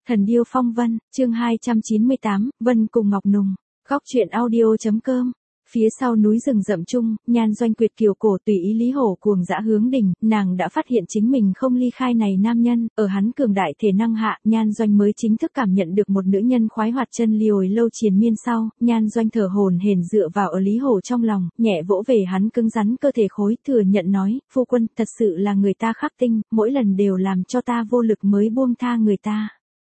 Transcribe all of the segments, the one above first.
Thần điêu phong vân, chương 298, Vân cùng Ngọc Nùng. Góc truyện audio.com. Phía sau núi rừng rậm chung, Nhan Doanh quyệt kiều cổ tùy ý Lý Hổ cuồng dã hướng đỉnh, nàng đã phát hiện chính mình không ly khai này nam nhân, ở hắn cường đại thể năng hạ, Nhan Doanh mới chính thức cảm nhận được một nữ nhân khoái hoạt chân liồi lâu triền miên sau, Nhan Doanh thở hổn hển dựa vào ở Lý Hổ trong lòng, nhẹ vỗ về hắn cứng rắn cơ thể khối, thừa nhận nói, phu quân, thật sự là người ta khắc tinh, mỗi lần đều làm cho ta vô lực mới buông tha người ta.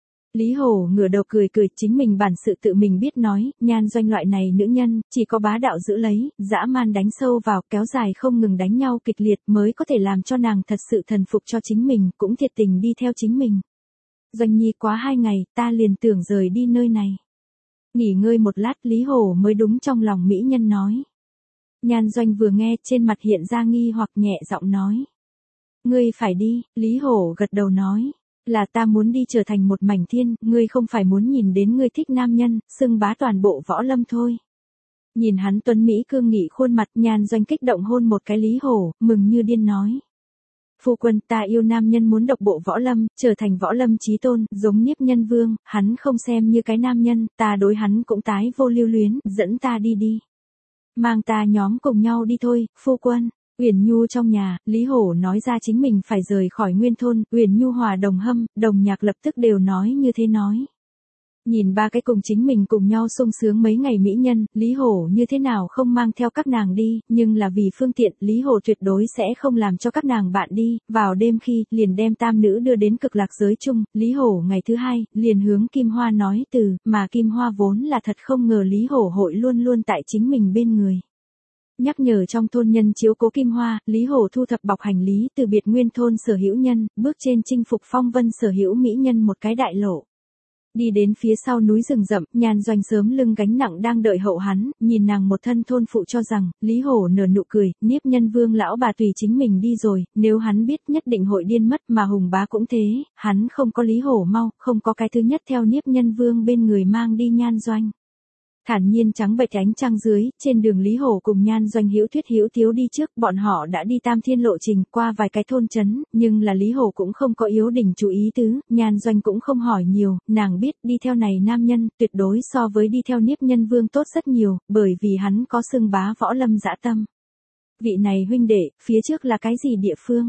Lý Hổ ngửa đầu cười cười, chính mình bản sự tự mình biết nói, Nhan Doanh loại này nữ nhân, chỉ có bá đạo giữ lấy, dã man đánh sâu vào, kéo dài không ngừng đánh nhau kịch liệt mới có thể làm cho nàng thật sự thần phục cho chính mình, cũng thiệt tình đi theo chính mình. Doanh nhi quá 2 ngày, ta liền tưởng rời đi nơi này. Nghỉ ngơi một lát, Lý Hổ mới đúng trong lòng mỹ nhân nói. Nhan Doanh vừa nghe, trên mặt hiện ra nghi hoặc, nhẹ giọng nói. Ngươi phải đi, Lý Hổ gật đầu nói. Là ta muốn đi trở thành một mảnh thiên, ngươi không phải muốn nhìn đến ngươi thích nam nhân, xưng bá toàn bộ võ lâm thôi. Nhìn hắn tuấn Mỹ cương nghị khuôn mặt, Nhan Doanh kích động hôn một cái Lý Hổ, mừng như điên nói. Phu quân, ta yêu nam nhân muốn độc bộ võ lâm, trở thành võ lâm chí tôn, giống Niếp Nhân Vương, hắn không xem như cái nam nhân, ta đối hắn cũng tái vô lưu luyến, dẫn ta đi đi. Mang ta nhóm cùng nhau đi thôi, phu quân. Uyển Nhu trong nhà, Lý Hổ nói ra chính mình phải rời khỏi nguyên thôn, Uyển Nhu Hòa Đồng Hâm, Đồng Nhạc lập tức đều nói như thế nói. Nhìn ba cái cùng chính mình cùng nhau sung sướng mấy ngày mỹ nhân, Lý Hổ như thế nào không mang theo các nàng đi, nhưng là vì phương tiện, Lý Hổ tuyệt đối sẽ không làm cho các nàng bạn đi, vào đêm khi, liền đem tam nữ đưa đến cực lạc giới chung, Lý Hổ ngày thứ 2, liền hướng Kim Hoa nói từ, mà Kim Hoa vốn là thật không ngờ Lý Hổ hội luôn luôn tại chính mình bên người. Nhắc nhở trong thôn nhân chiếu cố Kim Hoa, Lý Hổ thu thập bọc hành lý từ biệt nguyên thôn sở hữu nhân, bước trên chinh phục phong vân sở hữu mỹ nhân một cái đại lộ. Đi đến phía sau núi rừng rậm, Nhan Doanh sớm lưng gánh nặng đang đợi hậu hắn, nhìn nàng một thân thôn phụ cho rằng, Lý Hổ nở nụ cười, Niếp Nhân Vương lão bà tùy chính mình đi rồi, nếu hắn biết nhất định hội điên mất, mà Hùng bá cũng thế, hắn không có Lý Hổ mau, không có cái thứ nhất theo Niếp Nhân Vương bên người mang đi Nhan Doanh. Thản nhiên trắng bệch ánh trăng dưới, trên đường Lý Hổ cùng Nhan Doanh hữu thuyết hữu tiếu đi trước, bọn họ đã đi tam thiên lộ trình qua vài cái thôn trấn, nhưng là Lý Hổ cũng không có yếu đỉnh chú ý tứ, Nhan Doanh cũng không hỏi nhiều, nàng biết đi theo này nam nhân, tuyệt đối so với đi theo Niếp Nhân Vương tốt rất nhiều, bởi vì hắn có xưng bá võ lâm dã tâm. Vị này huynh đệ, phía trước là cái gì địa phương?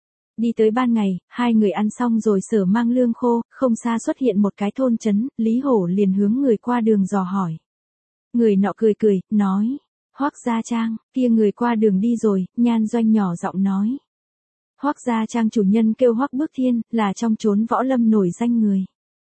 Đi tới ban ngày, hai người ăn xong rồi sở mang lương khô, không xa xuất hiện một cái thôn trấn, Lý Hổ liền hướng người qua đường dò hỏi. Người nọ cười cười, nói, Hoắc Gia Trang, kia người qua đường đi rồi, Nhan Doanh nhỏ giọng nói. Hoắc Gia Trang chủ nhân kêu Hoắc Bước Thiên, là trong chốn võ lâm nổi danh người.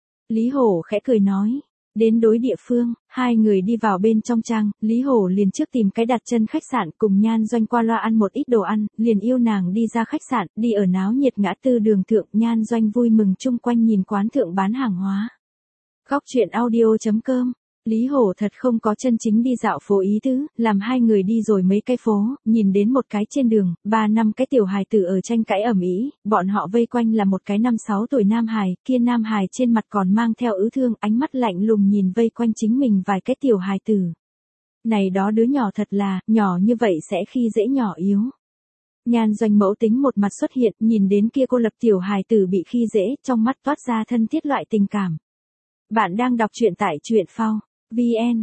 Lý Hổ khẽ cười nói, đến đối địa phương, hai người đi vào bên trong trang, Lý Hổ liền trước tìm cái đặt chân khách sạn cùng Nhan Doanh qua loa ăn một ít đồ ăn, liền yêu nàng đi ra khách sạn, đi ở náo nhiệt ngã tư đường thượng, Nhan Doanh vui mừng chung quanh nhìn quán thượng bán hàng hóa. Góc truyện audio.com. Lý Hổ thật không có chân chính đi dạo phố ý tứ, làm hai người đi rồi mấy cái phố, nhìn đến một cái trên đường, 3-5 cái tiểu hài tử ở tranh cãi ầm ĩ, bọn họ vây quanh là một cái 5-6 tuổi nam hài, kia nam hài trên mặt còn mang theo ứ thương, ánh mắt lạnh lùng nhìn vây quanh chính mình vài cái tiểu hài tử. Này đó đứa nhỏ thật là, nhỏ như vậy sẽ khi dễ nhỏ yếu. Nhan Doanh mẫu tính một mặt xuất hiện, nhìn đến kia cô lập tiểu hài tử bị khi dễ, trong mắt toát ra thân thiết loại tình cảm. Bạn đang đọc truyện tại truyện phao. VN,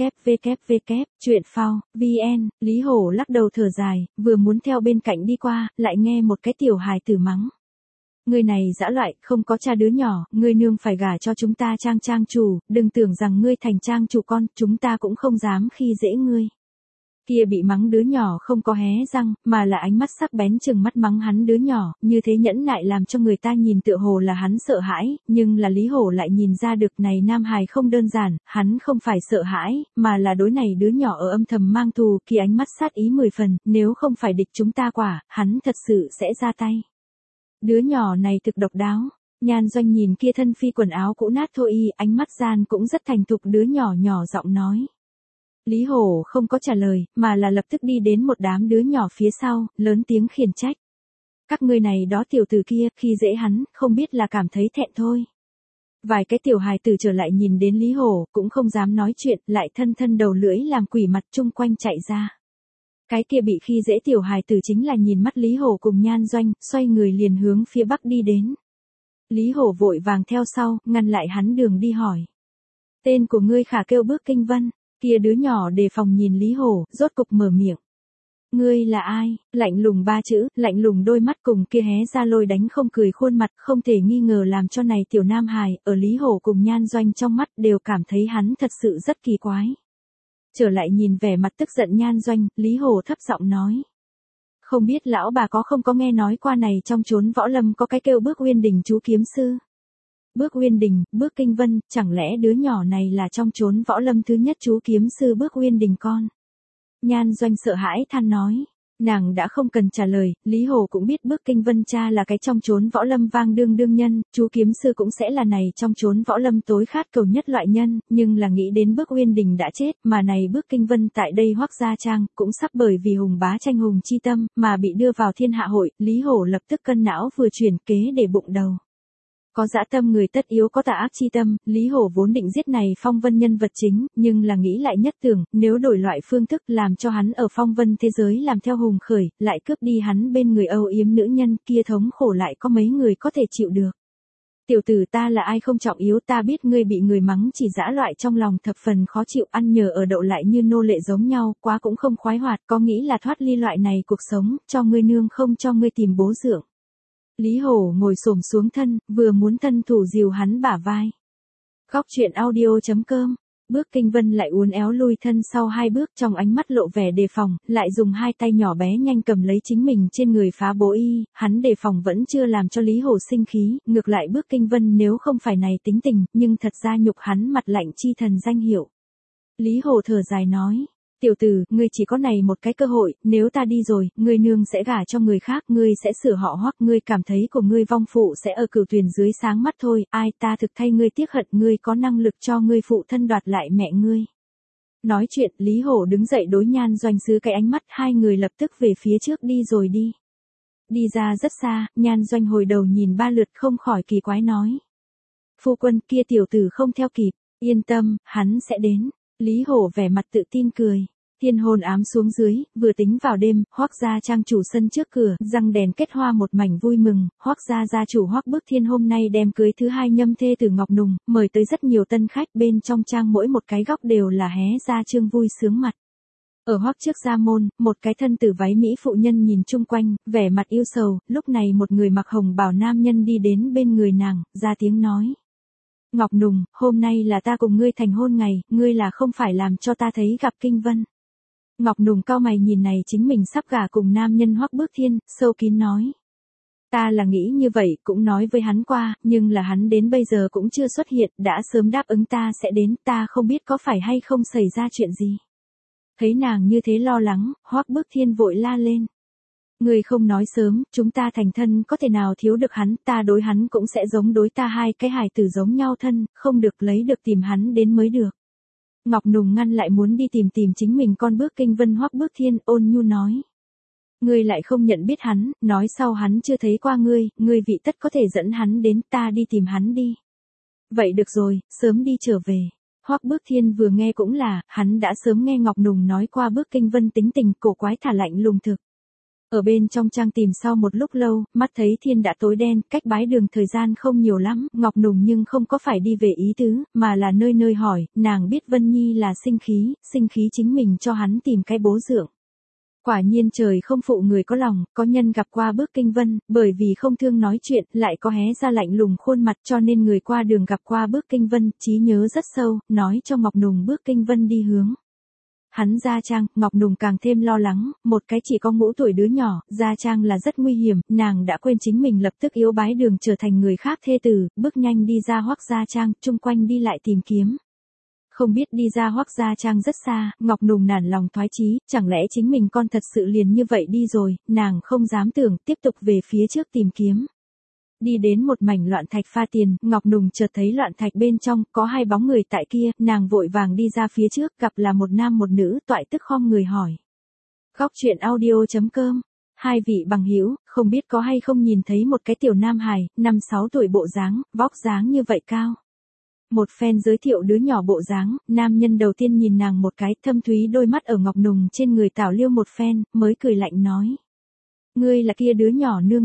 www, truyện phao, VN, Lý Hổ lắc đầu thở dài, vừa muốn theo bên cạnh đi qua, lại nghe một cái tiểu hài tử mắng. Người này dã loại, không có cha đứa nhỏ, ngươi nương phải gả cho chúng ta trang chủ, đừng tưởng rằng ngươi thành trang chủ con, chúng ta cũng không dám khi dễ ngươi. Kia bị mắng đứa nhỏ không có hé răng, mà là ánh mắt sắc bén chừng mắt mắng hắn đứa nhỏ, như thế nhẫn nại làm cho người ta nhìn tựa hồ là hắn sợ hãi, nhưng là Lý Hổ lại nhìn ra được này nam hài không đơn giản, hắn không phải sợ hãi, mà là đối này đứa nhỏ ở âm thầm mang thù, khi ánh mắt sát ý 10 phần, nếu không phải địch chúng ta quả, hắn thật sự sẽ ra tay. Đứa nhỏ này thực độc đáo. Nhan Doanh nhìn kia thân phi quần áo cũ nát thôi y, ánh mắt gian cũng rất thành thục, đứa nhỏ nhỏ giọng nói. Lý Hổ không có trả lời, mà là lập tức đi đến một đám đứa nhỏ phía sau, lớn tiếng khiển trách. Các ngươi này đó tiểu tử kia, khi dễ hắn, không biết là cảm thấy thẹn thôi. Vài cái tiểu hài tử trở lại nhìn đến Lý Hổ, cũng không dám nói chuyện, lại thân đầu lưỡi làm quỷ mặt chung quanh chạy ra. Cái kia bị khi dễ tiểu hài tử chính là nhìn mắt Lý Hổ cùng Nhan Doanh, xoay người liền hướng phía bắc đi đến. Lý Hổ vội vàng theo sau, ngăn lại hắn đường đi hỏi. Tên của ngươi khả kêu Bước Kinh Vân, kia đứa nhỏ đề phòng nhìn Lý Hổ, rốt cục mở miệng. Ngươi là ai? Lạnh lùng ba chữ, lạnh lùng đôi mắt cùng kia hé ra lôi đánh không cười khuôn mặt, không thể nghi ngờ làm cho này tiểu nam hài, ở Lý Hổ cùng Nhan Doanh trong mắt đều cảm thấy hắn thật sự rất kỳ quái. Trở lại nhìn vẻ mặt tức giận Nhan Doanh, Lý Hổ thấp giọng nói. Không biết lão bà không có nghe nói qua này trong chốn võ lâm có cái kêu Bước Uyên Đình chú kiếm sư. Bước Uyên Đình, Bước Kinh Vân, chẳng lẽ đứa nhỏ này là trong chốn võ lâm thứ nhất chú kiếm sư Bước Uyên Đình con? Nhan Doanh sợ hãi than nói. Nàng đã không cần trả lời, Lý Hổ cũng biết Bước Kinh Vân cha là cái trong chốn võ lâm vang đương đương nhân, chú kiếm sư cũng sẽ là này trong chốn võ lâm tối khát cầu nhất loại nhân, nhưng là nghĩ đến Bước Uyên Đình đã chết, mà này Bước Kinh Vân tại đây Hoắc gia trang, cũng sắp bởi vì hùng bá tranh hùng chi tâm, mà bị đưa vào thiên hạ hội, Lý Hổ lập tức cân não vừa chuyển kế để bụng đầu. Có dã tâm người tất yếu có tà ác chi tâm, Lý Hổ vốn định giết này phong vân nhân vật chính, nhưng là nghĩ lại nhất tưởng, nếu đổi loại phương thức làm cho hắn ở phong vân thế giới làm theo hùng khởi, lại cướp đi hắn bên người âu yếm nữ nhân kia thống khổ lại có mấy người có thể chịu được. Tiểu tử ta là ai không trọng yếu, ta biết ngươi bị người mắng chỉ dã loại trong lòng thập phần khó chịu, ăn nhờ ở đậu lại như nô lệ giống nhau, quá cũng không khoái hoạt, có nghĩ là thoát ly loại này cuộc sống, cho ngươi nương không cho ngươi tìm bố dưỡng. Lý Hổ ngồi xổm xuống thân, vừa muốn thân thủ dìu hắn bả vai. Góc truyện audio.com. Bước Kinh Vân lại uốn éo lui thân sau 2 bước, trong ánh mắt lộ vẻ đề phòng, lại dùng 2 tay nhỏ bé nhanh cầm lấy chính mình trên người phá bố y, hắn đề phòng vẫn chưa làm cho Lý Hổ sinh khí, ngược lại Bước Kinh Vân nếu không phải này tính tình, nhưng thật ra nhục hắn mặt lạnh chi thần danh hiệu. Lý Hổ thở dài nói. Tiểu tử, ngươi chỉ có này một cái cơ hội, nếu ta đi rồi, ngươi nương sẽ gả cho người khác, ngươi sẽ sửa họ Hoắc, ngươi cảm thấy của ngươi vong phụ sẽ ở cửu tuyền dưới sáng mắt thôi, ai ta thực thay ngươi tiếc hận, ngươi có năng lực cho ngươi phụ thân đoạt lại mẹ ngươi. Nói chuyện, Lý Hổ đứng dậy đối Nhan Doanh xứ cái ánh mắt, 2 người lập tức về phía trước đi rồi đi. Đi ra rất xa, Nhan Doanh hồi đầu nhìn 3 lượt không khỏi kỳ quái nói. Phu quân kia tiểu tử không theo kịp, yên tâm, hắn sẽ đến. Lý Hổ vẻ mặt tự tin cười. Thiên hôn ám xuống dưới, vừa tính vào đêm, Hoắc gia trang chủ sân trước cửa, răng đèn kết hoa một mảnh vui mừng, Hoắc gia gia chủ Hoắc Bức Thiên hôm nay đem cưới thứ 2 nhâm thê từ Ngọc Nùng, mời tới rất nhiều tân khách, bên trong trang mỗi một cái góc đều là hé ra trương vui sướng mặt. Ở Hoắc trước gia môn, một cái thân tử váy mỹ phụ nhân nhìn chung quanh, vẻ mặt yêu sầu, lúc này một người mặc hồng bào nam nhân đi đến bên người nàng, ra tiếng nói. Ngọc Nùng, hôm nay là ta cùng ngươi thành hôn ngày, ngươi là không phải làm cho ta thấy gặp Kinh Vân. Ngọc Nùng cau mày nhìn này chính mình sắp gả cùng nam nhân Hoắc Bước Thiên, sâu kín nói. Ta là nghĩ như vậy, cũng nói với hắn qua, nhưng là hắn đến bây giờ cũng chưa xuất hiện, đã sớm đáp ứng ta sẽ đến, ta không biết có phải hay không xảy ra chuyện gì. Thấy nàng như thế lo lắng, Hoắc Bước Thiên vội la lên. Ngươi không nói sớm, chúng ta thành thân có thể nào thiếu được hắn, ta đối hắn cũng sẽ giống đối ta 2 cái hài tử giống nhau thân, không được lấy được tìm hắn đến mới được. Ngọc Nùng ngăn lại muốn đi tìm chính mình con Bước Kinh Vân Hoắc Bước Thiên, ôn nhu nói. Ngươi lại không nhận biết hắn, nói sau hắn chưa thấy qua ngươi, ngươi vị tất có thể dẫn hắn đến, ta đi tìm hắn đi. Vậy được rồi, sớm đi trở về. Hoắc Bước Thiên vừa nghe cũng là, hắn đã sớm nghe Ngọc Nùng nói qua Bước Kinh Vân tính tình cổ quái thả lạnh lùng thực. Ở bên trong trang tìm sau một lúc lâu, mắt thấy thiên đã tối đen, cách bái đường thời gian không nhiều lắm, Ngọc Nùng nhưng không có phải đi về ý tứ, mà là nơi nơi hỏi, nàng biết Vân Nhi là sinh khí chính mình cho hắn tìm cái bố dưỡng. Quả nhiên trời không phụ người có lòng, có nhân gặp qua Bước Kinh Vân, bởi vì không thương nói chuyện, lại có hé ra lạnh lùng khuôn mặt cho nên người qua đường gặp qua Bước Kinh Vân, trí nhớ rất sâu, nói cho Ngọc Nùng Bước Kinh Vân đi hướng. Hắn gia trang, Ngọc Nùng càng thêm lo lắng, một cái chỉ có ngũ tuổi đứa nhỏ, gia trang là rất nguy hiểm, nàng đã quên chính mình lập tức yếu bái đường trở thành người khác thê tử, bước nhanh đi ra Hoắc gia trang, chung quanh đi lại tìm kiếm. Không biết đi ra Hoắc gia trang rất xa, Ngọc Nùng nản lòng thoái chí, chẳng lẽ chính mình con thật sự liền như vậy đi rồi, nàng không dám tưởng, tiếp tục về phía trước tìm kiếm. Đi đến một mảnh loạn thạch pha tiền, Ngọc Nùng chợt thấy loạn thạch bên trong, có 2 bóng người tại kia, nàng vội vàng đi ra phía trước, gặp là một nam một nữ, toại tức khom người hỏi. Góc truyện audio.com. 2 vị bằng hữu, không biết có hay không nhìn thấy một cái tiểu nam hài, 5-6 tuổi bộ dáng, vóc dáng như vậy cao. Một phen giới thiệu đứa nhỏ bộ dáng, nam nhân đầu tiên nhìn nàng một cái, thâm thúy đôi mắt ở Ngọc Nùng trên người tảo liêu một phen, mới cười lạnh nói. Ngươi là kia đứa nhỏ nương đi.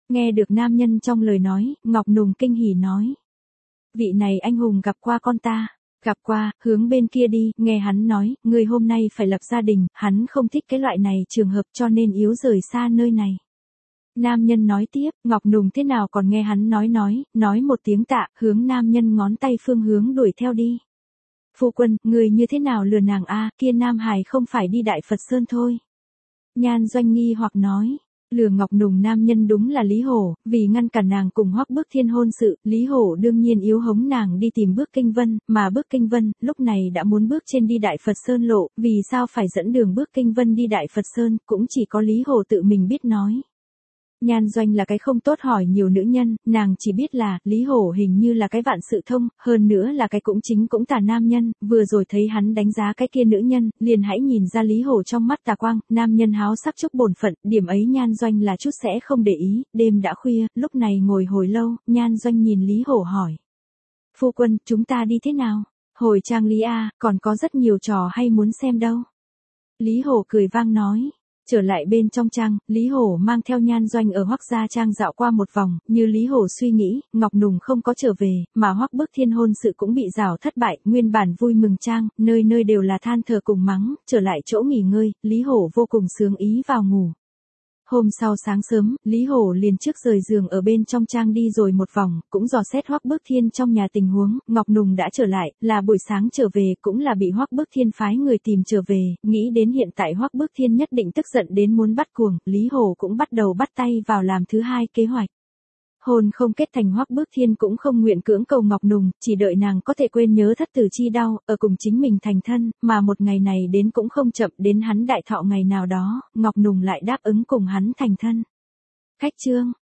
Nghe được nam nhân trong lời nói, Ngọc Nùng kinh hỉ nói. Vị này anh hùng gặp qua con ta. Gặp qua, hướng bên kia đi, nghe hắn nói, người hôm nay phải lập gia đình, hắn không thích cái loại này trường hợp cho nên yếu rời xa nơi này. Nam nhân nói tiếp, Ngọc Nùng thế nào còn nghe hắn nói một tiếng tạ, hướng nam nhân ngón tay phương hướng đuổi theo đi. Phu quân, người như thế nào lừa nàng a, kia Nam Hải không phải đi Đại Phật Sơn thôi. Nhan Doanh nghi hoặc nói, lừa Ngọc Nùng nam nhân đúng là Lý Hổ, vì ngăn cản nàng cùng Hoắc Bước Thiên hôn sự, Lý Hổ đương nhiên yếu hống nàng đi tìm Bước Kinh Vân, mà Bước Kinh Vân, lúc này đã muốn bước trên đi Đại Phật Sơn lộ, vì sao phải dẫn đường Bước Kinh Vân đi Đại Phật Sơn, cũng chỉ có Lý Hổ tự mình biết nói. Nhan Doanh là cái không tốt hỏi nhiều nữ nhân, nàng chỉ biết là, Lý Hổ hình như là cái vạn sự thông, hơn nữa là cái cũng chính cũng tà nam nhân, vừa rồi thấy hắn đánh giá cái kia nữ nhân, liền hãy nhìn ra Lý Hổ trong mắt tà quang, nam nhân háo sắc chúc bổn phận, điểm ấy Nhan Doanh là chút sẽ không để ý, đêm đã khuya, lúc này ngồi hồi lâu, Nhan Doanh nhìn Lý Hổ hỏi. Phu quân, chúng ta đi thế nào? Hồi trang Lý A, còn có rất nhiều trò hay muốn xem đâu. Lý Hổ cười vang nói. Trở lại bên trong trang, Lý Hổ mang theo Nhan Doanh ở Hoắc gia trang dạo qua một vòng, như Lý Hổ suy nghĩ, Ngọc Nùng không có trở về, mà Hoắc Bước Thiên hôn sự cũng bị rào thất bại, nguyên bản vui mừng trang, nơi nơi đều là than thở cùng mắng, trở lại chỗ nghỉ ngơi, Lý Hổ vô cùng sướng ý vào ngủ. Hôm sau sáng sớm, Lý Hổ liền trước rời giường ở bên trong trang đi rồi một vòng, cũng dò xét Hoắc Bước Thiên trong nhà tình huống, Ngọc Nùng đã trở lại, là buổi sáng trở về, cũng là bị Hoắc Bước Thiên phái người tìm trở về, nghĩ đến hiện tại Hoắc Bước Thiên nhất định tức giận đến muốn bắt cuồng, Lý Hổ cũng bắt đầu bắt tay vào làm thứ hai kế hoạch. Hôn không kết thành Hoắc Bước Thiên cũng không nguyện cưỡng cầu Ngọc Nùng, chỉ đợi nàng có thể quên nhớ thất tử chi đau, ở cùng chính mình thành thân, mà một ngày này đến cũng không chậm, đến hắn đại thọ ngày nào đó, Ngọc Nùng lại đáp ứng cùng hắn thành thân. Khách chương